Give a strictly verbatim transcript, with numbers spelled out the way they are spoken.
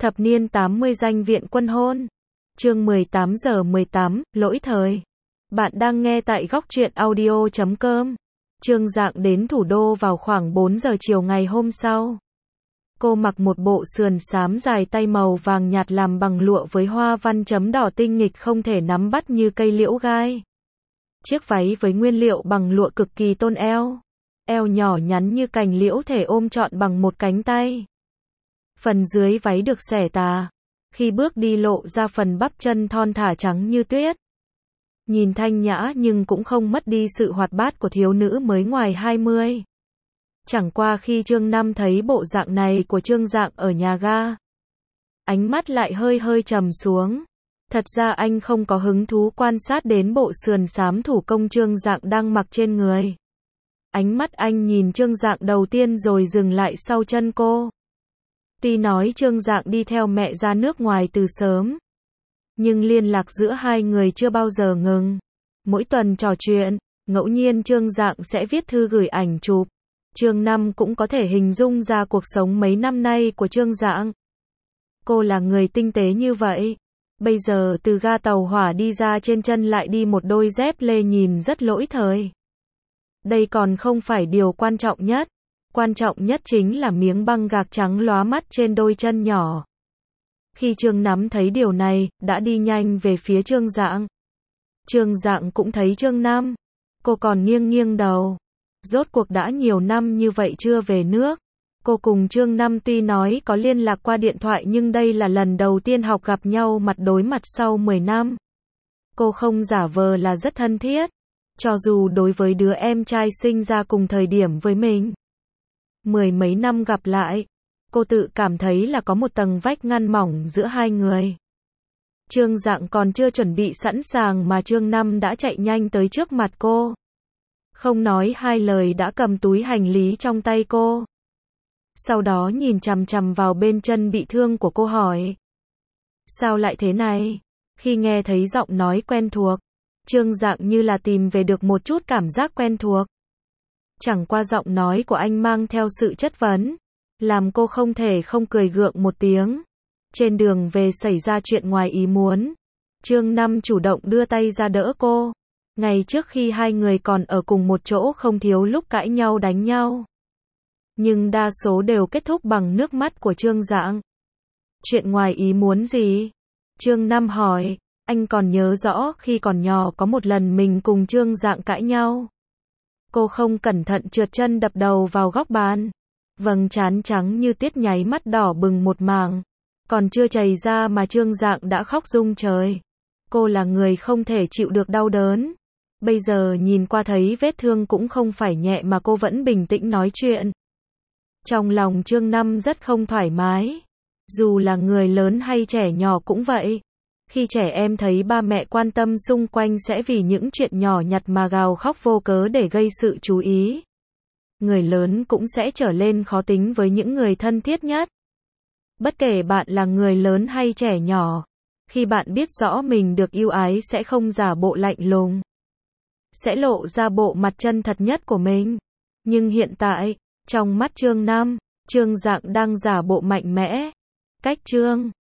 Thập niên tám mươi danh viện quân hôn. Chương mười tám giờ mười tám, lỗi thời. Bạn đang nghe tại góc truyện audio chấm com. Trương Dạng đến thủ đô vào khoảng bốn giờ chiều ngày hôm sau. Cô mặc một bộ sườn xám dài tay màu vàng nhạt làm bằng lụa với hoa văn chấm đỏ tinh nghịch không thể nắm bắt như cây liễu gai. Chiếc váy với nguyên liệu bằng lụa cực kỳ tôn eo. Eo nhỏ nhắn như cành liễu thể ôm trọn bằng một cánh tay. Phần dưới váy được xẻ tà. Khi bước đi lộ ra phần bắp chân thon thả trắng như tuyết. Nhìn thanh nhã nhưng cũng không mất đi sự hoạt bát của thiếu nữ mới ngoài hai mươi. Chẳng qua khi Trương Năm thấy bộ dạng này của Trương Dạng ở nhà ga, ánh mắt lại hơi hơi trầm xuống. Thật ra anh không có hứng thú quan sát đến bộ sườn xám thủ công Trương Dạng đang mặc trên người. Ánh mắt anh nhìn Trương Dạng đầu tiên rồi dừng lại sau chân cô. Tuy nói Trương Dạng đi theo mẹ ra nước ngoài từ sớm, nhưng liên lạc giữa hai người chưa bao giờ ngừng. Mỗi tuần trò chuyện, ngẫu nhiên Trương Dạng sẽ viết thư gửi ảnh chụp. Trương Năm cũng có thể hình dung ra cuộc sống mấy năm nay của Trương Dạng. Cô là người tinh tế như vậy. Bây giờ từ ga tàu hỏa đi ra trên chân lại đi một đôi dép lê nhìn rất lỗi thời. Đây còn không phải điều quan trọng nhất. Quan trọng nhất chính là miếng băng gạc trắng lóa mắt trên đôi chân nhỏ. Khi Trương Nắm thấy điều này, đã đi nhanh về phía Trương Dạng. Trương Dạng cũng thấy Trương Năm. Cô còn nghiêng nghiêng đầu. Rốt cuộc đã nhiều năm như vậy chưa về nước. Cô cùng Trương Năm tuy nói có liên lạc qua điện thoại nhưng đây là lần đầu tiên học gặp nhau mặt đối mặt sau mười năm. Cô không giả vờ là rất thân thiết. Cho dù đối với đứa em trai sinh ra cùng thời điểm với mình. Mười mấy năm gặp lại, cô tự cảm thấy là có một tầng vách ngăn mỏng giữa hai người. Trương Dạng còn chưa chuẩn bị sẵn sàng mà Trương Năm đã chạy nhanh tới trước mặt cô. Không nói hai lời đã cầm túi hành lý trong tay cô. Sau đó nhìn chằm chằm vào bên chân bị thương của cô hỏi. Sao lại thế này? Khi nghe thấy giọng nói quen thuộc, Trương Dạng như là tìm về được một chút cảm giác quen thuộc. Chẳng qua giọng nói của anh mang theo sự chất vấn, làm cô không thể không cười gượng một tiếng. Trên đường về xảy ra chuyện ngoài ý muốn. Trương Năm chủ động đưa tay ra đỡ cô. Ngày trước khi hai người còn ở cùng một chỗ không thiếu lúc cãi nhau đánh nhau. Nhưng đa số đều kết thúc bằng nước mắt của Trương Dạng. Chuyện ngoài ý muốn gì? Trương Năm hỏi. Anh còn nhớ rõ khi còn nhỏ có một lần mình cùng Trương Dạng cãi nhau. Cô không cẩn thận trượt chân đập đầu vào góc bàn. Vầng trán trắng như tiết nháy mắt đỏ bừng một mảng. Còn chưa chảy ra mà Trương Dạng đã khóc rung trời. Cô là người không thể chịu được đau đớn. Bây giờ nhìn qua thấy vết thương cũng không phải nhẹ mà cô vẫn bình tĩnh nói chuyện. Trong lòng Trương Năm rất không thoải mái. Dù là người lớn hay trẻ nhỏ cũng vậy. Khi trẻ em thấy ba mẹ quan tâm xung quanh sẽ vì những chuyện nhỏ nhặt mà gào khóc vô cớ để gây sự chú ý. Người lớn cũng sẽ trở lên khó tính với những người thân thiết nhất. Bất kể bạn là người lớn hay trẻ nhỏ, khi bạn biết rõ mình được yêu ái sẽ không giả bộ lạnh lùng. Sẽ lộ ra bộ mặt chân thật nhất của mình. Nhưng hiện tại, trong mắt Trương Năm, Trương Dạng đang giả bộ mạnh mẽ. Cách Trương